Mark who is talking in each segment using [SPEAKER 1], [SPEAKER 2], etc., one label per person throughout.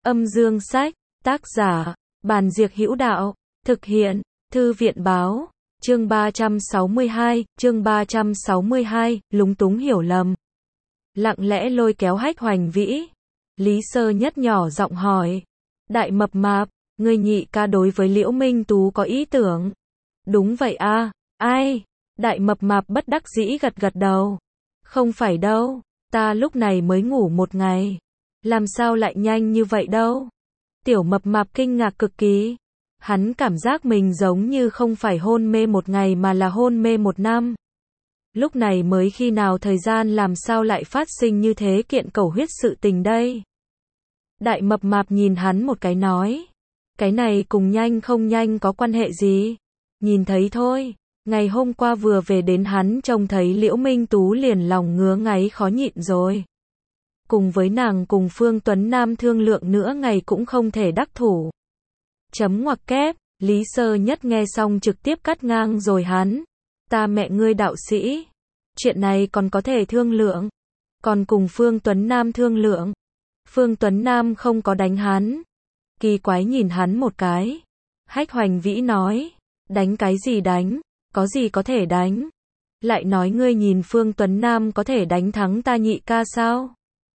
[SPEAKER 1] Âm dương sách, tác giả, Bàn Diệc Hữu Đạo, thực hiện, Thư viện báo, chương 362, lúng túng hiểu lầm. Lặng lẽ lôi kéo Hách Hoành Vĩ. Lý Sơ Nhất nhỏ giọng hỏi. Đại mập mạp, ngươi nhị ca đối với Liễu Minh Tú có ý tưởng. Đúng vậy a, ai? Đại mập mạp bất đắc dĩ gật gật đầu. Không phải đâu, ta lúc này mới ngủ một ngày. Làm sao lại nhanh như vậy đâu? Tiểu mập mạp kinh ngạc cực kỳ. Hắn cảm giác mình giống như không phải hôn mê một ngày mà là hôn mê một năm. Lúc này mới khi nào thời gian làm sao lại phát sinh như thế kiện cầu huyết sự tình đây? Đại mập mạp nhìn hắn một cái nói. Cái này cùng nhanh không nhanh có quan hệ gì? Nhìn thấy thôi. Ngày hôm qua vừa về đến hắn trông thấy Liễu Minh Tú liền lòng ngứa ngáy khó nhịn rồi. Cùng với nàng cùng Phương Tuấn Nam thương lượng nữa ngày cũng không thể đắc thủ. Chấm ngoặc kép, Lý Sơ Nhất nghe xong trực tiếp cắt ngang rồi hắn. Ta mẹ ngươi đạo sĩ. Chuyện này còn có thể thương lượng. Còn cùng Phương Tuấn Nam thương lượng. Phương Tuấn Nam không có đánh hắn. Kỳ quái nhìn hắn một cái. Hách Hoành Vĩ nói. Đánh cái gì đánh? Có gì có thể đánh? Lại nói ngươi nhìn Phương Tuấn Nam có thể đánh thắng ta nhị ca sao?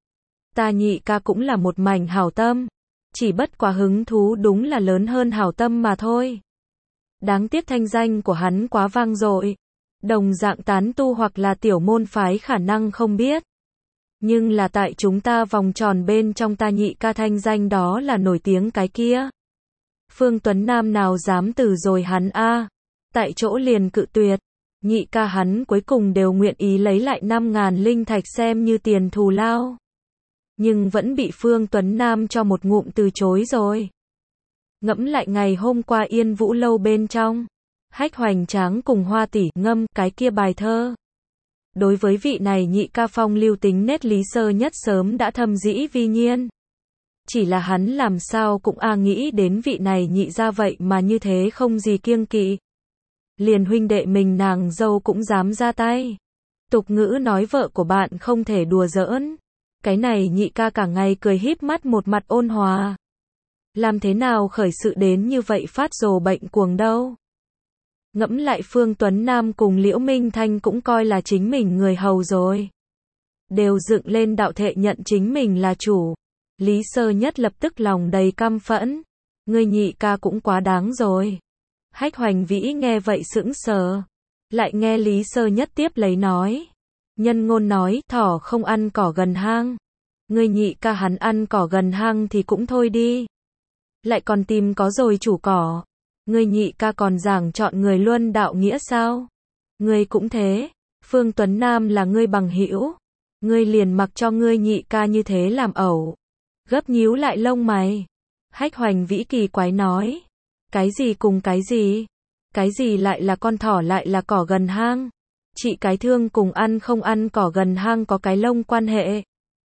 [SPEAKER 1] Ta nhị ca cũng là một mảnh hảo tâm. Chỉ bất quá hứng thú đúng là lớn hơn hảo tâm mà thôi. Đáng tiếc thanh danh của hắn quá vang dội. Đồng dạng tán tu hoặc là tiểu môn phái khả năng không biết. Nhưng là tại chúng ta vòng tròn bên trong ta nhị ca thanh danh đó là nổi tiếng cái kia. Phương Tuấn Nam nào dám từ rồi hắn a, tại chỗ liền cự tuyệt. Nhị ca hắn cuối cùng đều nguyện ý lấy lại 5.000 linh thạch xem như tiền thù lao. Nhưng vẫn bị Phương Tuấn Nam cho một ngụm từ chối rồi. Ngẫm lại ngày hôm qua Yên Vũ lâu bên trong, Hách Hoành Tráng cùng Hoa tỷ ngâm cái kia bài thơ. Đối với vị này nhị ca phong lưu tính nết Lý Sơ Nhất sớm đã thâm dĩ vi nhiên. Chỉ là hắn làm sao cũng nghĩ đến vị này nhị ra vậy mà như thế không gì kiêng kỵ. Liền huynh đệ mình nàng dâu cũng dám ra tay. Tục ngữ nói vợ của bạn không thể đùa giỡn. Cái này nhị ca cả ngày cười híp mắt một mặt ôn hòa. Làm thế nào khởi sự đến như vậy phát rồ bệnh cuồng đâu. Ngẫm lại Phương Tuấn Nam cùng Liễu Minh Thanh cũng coi là chính mình người hầu rồi. Đều dựng lên đạo thệ nhận chính mình là chủ. Lý Sơ Nhất lập tức lòng đầy căm phẫn. Ngươi nhị ca cũng quá đáng rồi. Hách Hoành Vĩ nghe vậy sững sờ. Lại nghe Lý Sơ Nhất tiếp lấy nói. Nhân ngôn nói, thỏ không ăn cỏ gần hang. Ngươi nhị ca hắn ăn cỏ gần hang thì cũng thôi đi. Lại còn tìm có rồi chủ cỏ. Ngươi nhị ca còn giảng chọn người luân đạo nghĩa sao? Ngươi cũng thế. Phương Tuấn Nam là ngươi bằng hữu. Ngươi liền mặc cho ngươi nhị ca như thế làm ẩu. Gấp nhíu lại lông mày. Hách Hoành Vĩ kỳ quái nói. Cái gì cùng cái gì? Cái gì lại là con thỏ lại là cỏ gần hang? Chị cái thương cùng ăn không ăn cỏ gần hang có cái lông quan hệ.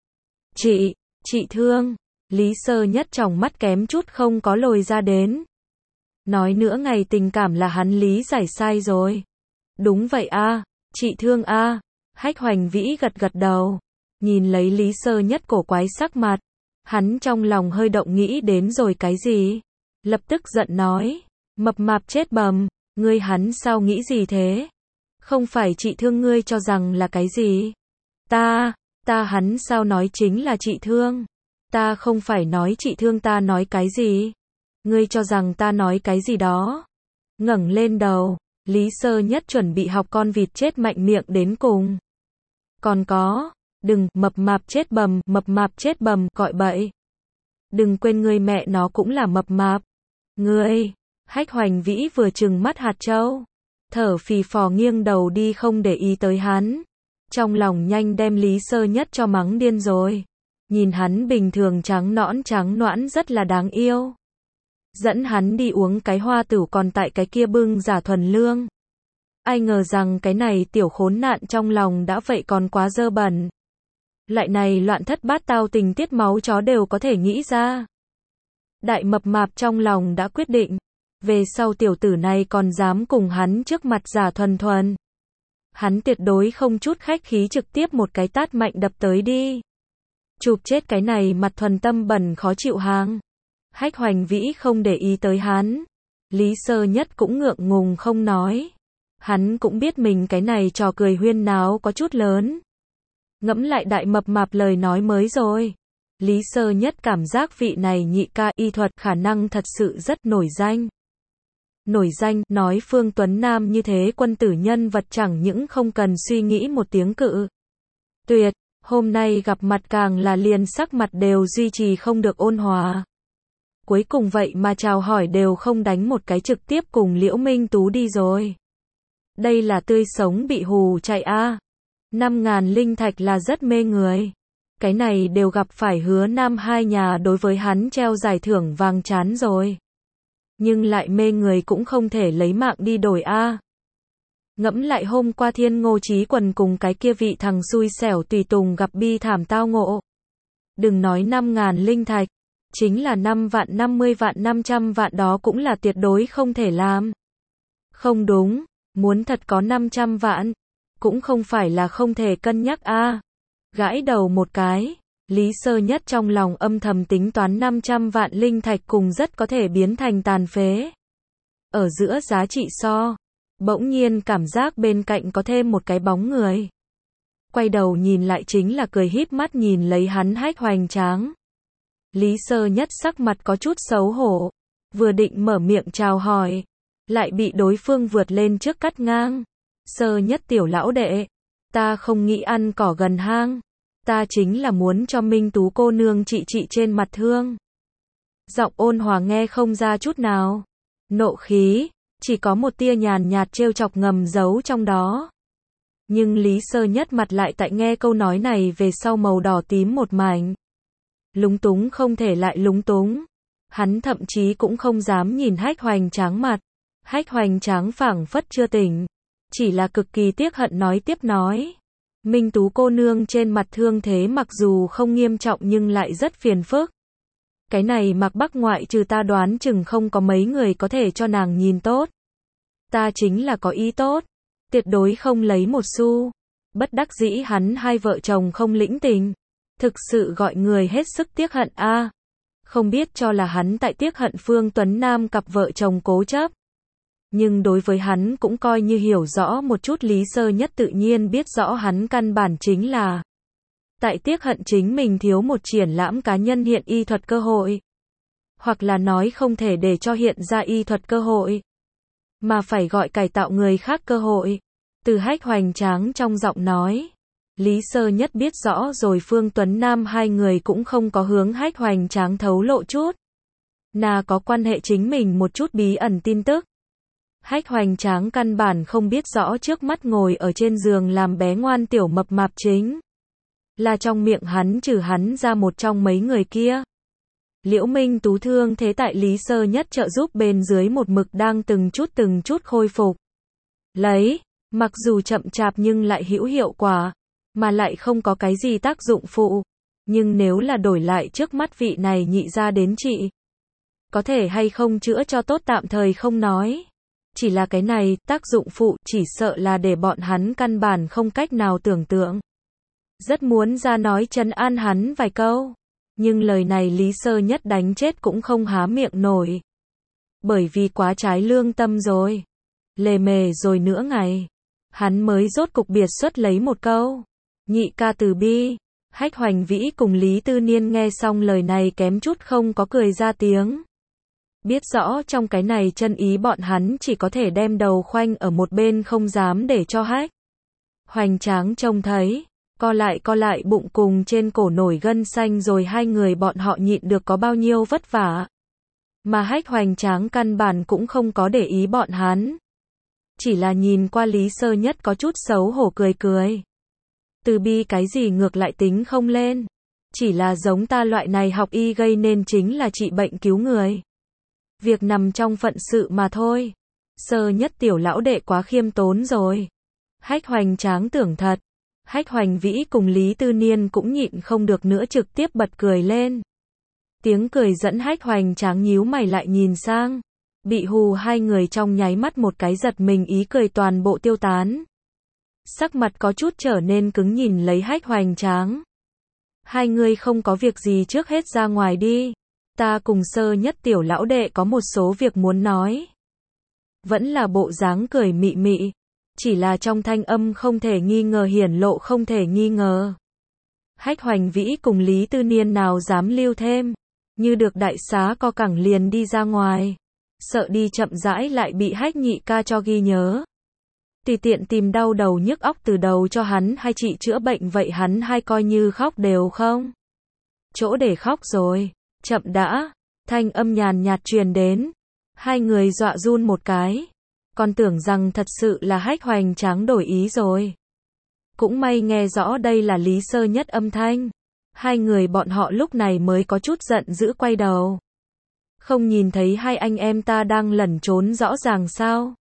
[SPEAKER 1] Chị thương. Lý Sơ Nhất tròng mắt kém chút không có lồi ra đến. Nói nữa ngày tình cảm là hắn lý giải sai rồi. Đúng vậy a, chị thương a. Hách Hoành Vĩ gật gật đầu. Nhìn lấy Lý Sơ Nhất cổ quái sắc mặt. Hắn trong lòng hơi động nghĩ đến rồi cái gì. Lập tức giận nói. Mập mạp chết bầm. Ngươi hắn sao nghĩ gì thế? Không phải chị thương ngươi cho rằng là cái gì? Ta hắn sao nói chính là chị thương? Ta không phải nói chị thương ta nói cái gì? Ngươi cho rằng ta nói cái gì đó? Ngẩng lên đầu, Lý Sơ Nhất chuẩn bị học con vịt chết mạnh miệng đến cùng. Còn có, đừng, mập mạp chết bầm, gọi bậy. Đừng quên ngươi mẹ nó cũng là mập mạp. Ngươi, Hách Hoành Vĩ vừa trừng mắt hạt châu. Thở phì phò nghiêng đầu đi không để ý tới hắn. Trong lòng nhanh đem Lý Sơ Nhất cho mắng điên rồi. Nhìn hắn bình thường trắng nõn rất là đáng yêu. Dẫn hắn đi uống cái hoa tửu còn tại cái kia bưng giả thuần lương. Ai ngờ rằng cái này tiểu khốn nạn trong lòng đã vậy còn quá dơ bẩn. Lại này loạn thất bát tao tình tiết máu chó đều có thể nghĩ ra. Đại mập mạp trong lòng đã quyết định. Về sau tiểu tử này còn dám cùng hắn trước mặt giả thuần thuần. Hắn tuyệt đối không chút khách khí trực tiếp một cái tát mạnh đập tới đi. Chụp chết cái này mặt thuần tâm bẩn khó chịu hàng. Hách Hoành Vĩ không để ý tới hắn. Lý Sơ Nhất cũng ngượng ngùng không nói. Hắn cũng biết mình cái này trò cười huyên náo có chút lớn. Ngẫm lại đại mập mạp lời nói mới rồi. Lý Sơ Nhất cảm giác vị này nhị ca y thuật khả năng thật sự rất nổi danh. Nổi danh, nói Phương Tuấn Nam như thế quân tử nhân vật chẳng những không cần suy nghĩ một tiếng cự. Tuyệt, hôm nay gặp mặt càng là liền sắc mặt đều duy trì không được ôn hòa. Cuối cùng vậy mà chào hỏi đều không đánh một cái trực tiếp cùng Liễu Minh Tú đi rồi. Đây là tươi sống bị hù chạy a. 5.000 linh thạch là rất mê người. Cái này đều gặp phải Hứa Nam hai nhà đối với hắn treo giải thưởng vàng chán rồi. Nhưng lại mê người cũng không thể lấy mạng đi đổi a. Ngẫm lại hôm qua Thiên Ngô Chí Quần cùng cái kia vị thằng xui xẻo tùy tùng gặp bi thảm tao ngộ. Đừng nói 5.000 linh thạch, chính là 5 vạn 50 vạn 500 vạn đó cũng là tuyệt đối không thể làm. Không đúng, muốn thật có 500 vạn, cũng không phải là không thể cân nhắc a. Gãi đầu một cái, Lý Sơ Nhất trong lòng âm thầm tính toán 500 vạn linh thạch cùng rất có thể biến thành tàn phế. Ở giữa giá trị so, bỗng nhiên cảm giác bên cạnh có thêm một cái bóng người. Quay đầu nhìn lại chính là cười híp mắt nhìn lấy hắn Hách Hoành Tráng. Lý Sơ Nhất sắc mặt có chút xấu hổ, vừa định mở miệng chào hỏi, lại bị đối phương vượt lên trước cắt ngang. Sơ Nhất tiểu lão đệ, ta không nghĩ ăn cỏ gần hang, ta chính là muốn cho Minh Tú cô nương trị trị trên mặt thương. Giọng ôn hòa nghe không ra chút nào nộ khí, chỉ có một tia nhàn nhạt trêu chọc ngầm giấu trong đó. Nhưng Lý Sơ Nhất mặt lại tại nghe câu nói này về sau màu đỏ tím một mảnh. Lúng túng không thể lại lúng túng. Hắn thậm chí cũng không dám nhìn Hách Hoành Tráng mặt. Hách Hoành Tráng phảng phất chưa tỉnh, chỉ là cực kỳ tiếc hận nói tiếp nói. Minh Tú cô nương trên mặt thương thế mặc dù không nghiêm trọng nhưng lại rất phiền phức. Cái này Mạc Bắc ngoại trừ ta đoán chừng không có mấy người có thể cho nàng nhìn tốt. Ta chính là có ý tốt, tuyệt đối không lấy một xu. Bất đắc dĩ hắn hai vợ chồng không lĩnh tình, thực sự gọi người hết sức tiếc hận a. Không biết cho là hắn tại tiếc hận Phương Tuấn Nam cặp vợ chồng cố chấp. Nhưng đối với hắn cũng coi như hiểu rõ một chút. Lý Sơ Nhất tự nhiên biết rõ hắn căn bản chính là tại tiếc hận chính mình thiếu một triển lãm cá nhân hiện y thuật cơ hội. Hoặc là nói không thể để cho hiện ra y thuật cơ hội, mà phải gọi cải tạo người khác cơ hội. Từ Hách Hoành Tráng trong giọng nói, Lý Sơ Nhất biết rõ rồi Phương Tuấn Nam hai người cũng không có hướng Hách Hoành Tráng thấu lộ chút. Nà có quan hệ chính mình một chút bí ẩn tin tức. Hách Hoành Tráng căn bản không biết rõ trước mắt ngồi ở trên giường làm bé ngoan tiểu mập mạp chính là trong miệng hắn trừ hắn ra một trong mấy người kia. Liễu Minh Tú thương thế tại Lý Sơ Nhất trợ giúp bên dưới một mực đang từng chút khôi phục. Lấy, mặc dù chậm chạp nhưng lại hữu hiệu quả, mà lại không có cái gì tác dụng phụ. Nhưng nếu là đổi lại trước mắt vị này nhị ra đến trị, có thể hay không chữa cho tốt tạm thời không nói. Chỉ là cái này, tác dụng phụ, chỉ sợ là để bọn hắn căn bản không cách nào tưởng tượng. Rất muốn ra nói trấn an hắn vài câu. Nhưng lời này Lý Sơ Nhất đánh chết cũng không há miệng nổi. Bởi vì quá trái lương tâm rồi. Lề mề rồi nửa ngày. Hắn mới rốt cục biệt xuất lấy một câu. Nhị ca từ bi. Hách Hoành Vĩ cùng Lý Tư Niên nghe xong lời này kém chút không có cười ra tiếng. Biết rõ trong cái này chân ý bọn hắn chỉ có thể đem đầu khoanh ở một bên không dám để cho Hách Hoành Tráng trông thấy. Co lại bụng cùng trên cổ nổi gân xanh rồi hai người bọn họ nhịn được có bao nhiêu vất vả. Mà Hách Hoành Tráng căn bản cũng không có để ý bọn hắn. Chỉ là nhìn qua Lý Sơ Nhất có chút xấu hổ cười cười. Từ bi cái gì ngược lại tính không lên. Chỉ là giống ta loại này học y gây nên chính là trị bệnh cứu người. Việc nằm trong phận sự mà thôi. Sơ Nhất tiểu lão đệ quá khiêm tốn rồi. Hách Hoành Tráng tưởng thật. Hách Hoành Vĩ cùng Lý Tư Niên cũng nhịn không được nữa trực tiếp bật cười lên. Tiếng cười dẫn Hách Hoành Tráng nhíu mày lại nhìn sang. Bị hù hai người trong nháy mắt một cái giật mình ý cười toàn bộ tiêu tán. Sắc mặt có chút trở nên cứng nhìn lấy Hách Hoành Tráng. Hai người không có việc gì trước hết ra ngoài đi. Ta cùng Sơ Nhất tiểu lão đệ có một số việc muốn nói. Vẫn là bộ dáng cười mị mị. Chỉ là trong thanh âm không thể nghi ngờ hiển lộ không thể nghi ngờ. Hách Hoành Vĩ cùng Lý Tư Niên nào dám lưu thêm. Như được đại xá co cẳng liền đi ra ngoài. Sợ đi chậm rãi lại bị Hách nhị ca cho ghi nhớ. Tùy tiện tìm đau đầu nhức óc từ đầu cho hắn hay trị chữa bệnh vậy hắn hay coi như khóc đều không. Chỗ để khóc rồi. Chậm đã. Thanh âm nhàn nhạt truyền đến. Hai người dọa run một cái. Còn tưởng rằng thật sự là Hách Hoành Tráng đổi ý rồi. Cũng may nghe rõ đây là Lý Sơ Nhất âm thanh. Hai người bọn họ lúc này mới có chút giận dữ quay đầu. Không nhìn thấy hai anh em ta đang lẩn trốn rõ ràng sao?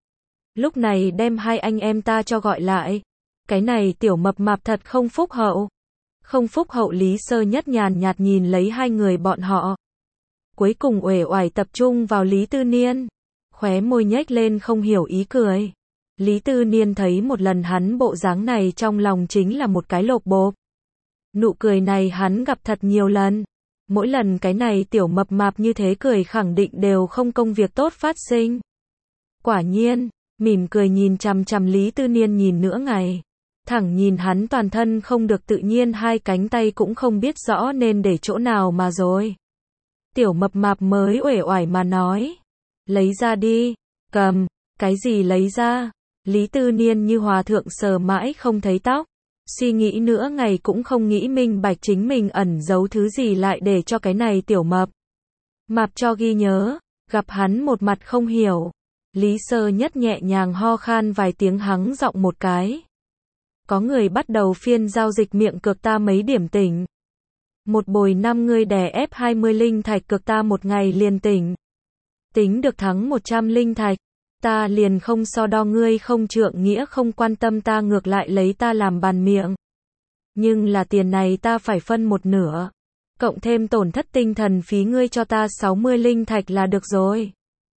[SPEAKER 1] Lúc này đem hai anh em ta cho gọi lại. Cái này tiểu mập mạp thật không phúc hậu. Không phúc hậu. Lý Sơ Nhất nhàn nhạt nhìn lấy hai người bọn họ. Cuối cùng uể oải tập trung vào Lý Tư Niên. Khóe môi nhếch lên không hiểu ý cười. Lý Tư Niên thấy một lần hắn bộ dáng này trong lòng chính là một cái lộp bộp. Nụ cười này hắn gặp thật nhiều lần. Mỗi lần cái này tiểu mập mạp như thế cười khẳng định đều không công việc tốt phát sinh. Quả nhiên, mỉm cười nhìn chằm chằm Lý Tư Niên nhìn nửa ngày. Thẳng nhìn hắn toàn thân không được tự nhiên hai cánh tay cũng không biết rõ nên để chỗ nào mà rồi. Tiểu mập mạp mới uể oải mà nói. Lấy ra đi. Cầm. Cái gì lấy ra? Lý Tư Niên như hòa thượng sờ mãi không thấy tóc. Suy nghĩ nữa ngày cũng không nghĩ minh bạch chính mình ẩn giấu thứ gì lại để cho cái này tiểu mập mạp cho ghi nhớ. Gặp hắn một mặt không hiểu. Lý Sơ Nhất nhẹ nhàng ho khan vài tiếng hắng giọng một cái. Có người bắt đầu phiên giao dịch miệng cược ta mấy điểm tỉnh. Một bồi 5 người đè ép 20 linh thạch cược ta một ngày liền tỉnh. Tính được thắng 100 linh thạch. Ta liền không so đo ngươi không trượng nghĩa không quan tâm ta ngược lại lấy ta làm bàn miệng. Nhưng là tiền này ta phải phân một nửa. Cộng thêm tổn thất tinh thần phí ngươi cho ta 60 linh thạch là được rồi.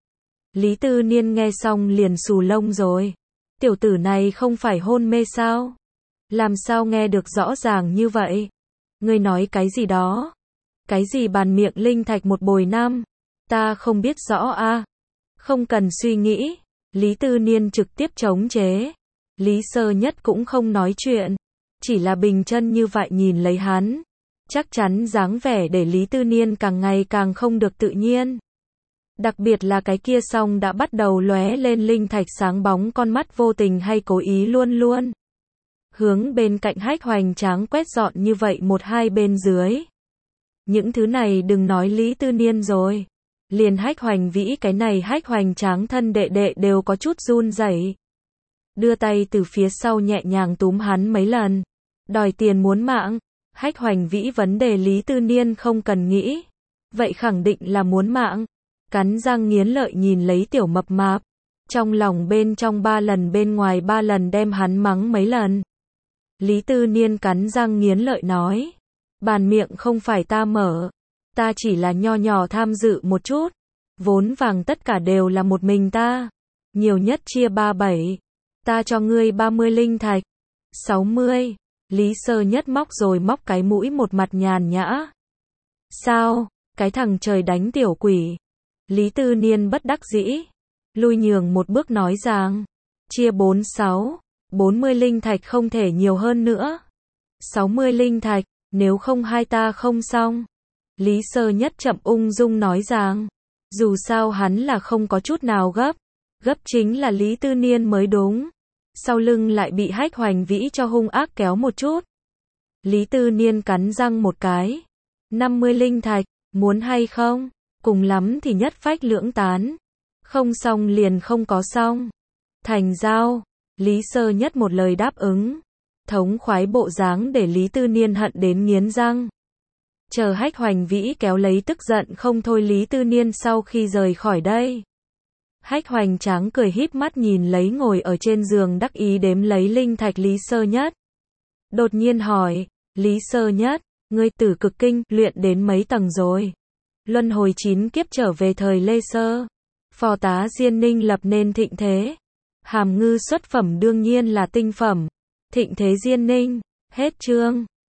[SPEAKER 1] Lý Tư Niên nghe xong liền xù lông rồi. Tiểu tử này không phải hôn mê sao? Làm sao nghe được rõ ràng như vậy? Ngươi nói cái gì đó? Cái gì bàn miệng linh thạch một bồi 5? Ta không biết rõ a. Không cần suy nghĩ. Lý Tư Niên trực tiếp chống chế. Lý Sơ Nhất cũng không nói chuyện. Chỉ là bình chân như vậy nhìn lấy hắn. Chắc chắn dáng vẻ để Lý Tư Niên càng ngày càng không được tự nhiên. Đặc biệt là cái kia song đã bắt đầu lóe lên linh thạch sáng bóng con mắt vô tình hay cố ý luôn luôn. Hướng bên cạnh Hách Hoành Tráng quét dọn như vậy một hai bên dưới. Những thứ này đừng nói Lý Tư Niên rồi. Liền Hách Hoành Vĩ cái này Hách Hoành Tráng thân đệ đệ đều có chút run rẩy. Đưa tay từ phía sau nhẹ nhàng túm hắn mấy lần. Đòi tiền muốn mạng. Hách Hoành Vĩ vấn đề Lý Tư Niên không cần nghĩ. Vậy khẳng định là muốn mạng. Cắn răng nghiến lợi nhìn lấy tiểu mập mạp. Trong lòng bên trong 3 lần bên ngoài 3 lần đem hắn mắng mấy lần. Lý Tư Niên cắn răng nghiến lợi nói. Bàn miệng không phải ta mở. Ta chỉ là nho nhỏ tham dự một chút. Vốn vàng tất cả đều là một mình ta. Nhiều nhất chia 37. Ta cho ngươi 30 linh thạch. 60. Lý Sơ Nhất móc rồi móc cái mũi một mặt nhàn nhã. Sao? Cái thằng trời đánh tiểu quỷ. Lý Tư Niên bất đắc dĩ. Lui nhường một bước nói rằng. Chia 46. 40 linh thạch không thể nhiều hơn nữa. 60 linh thạch. Nếu không hai ta không xong. Lý Sơ Nhất chậm ung dung nói rằng. Dù sao hắn là không có chút nào gấp. Gấp chính là Lý Tư Niên mới đúng. Sau lưng lại bị Hách Hoành Vĩ cho hung ác kéo một chút. Lý Tư Niên cắn răng một cái. 50 linh thạch. Muốn hay không? Cùng lắm thì nhất phách lưỡng tán. Không xong liền không có xong. Thành giao. Lý Sơ Nhất một lời đáp ứng. Thống khoái bộ dáng để Lý Tư Niên hận đến nghiến răng. Chờ Hách Hoành Vĩ kéo lấy tức giận không thôi Lý Tư Niên sau khi rời khỏi đây. Hách Hoành Tráng cười híp mắt nhìn lấy ngồi ở trên giường đắc ý đếm lấy linh thạch Lý Sơ Nhất. Đột nhiên hỏi, Lý Sơ Nhất, ngươi Tử Cực Kinh luyện đến mấy tầng rồi? Luân hồi 9 kiếp trở về thời Lê Sơ. Phò tá Diên Ninh lập nên thịnh thế. Hàm ngư xuất phẩm đương nhiên là tinh phẩm. Thịnh thế Diên Ninh. Hết chương.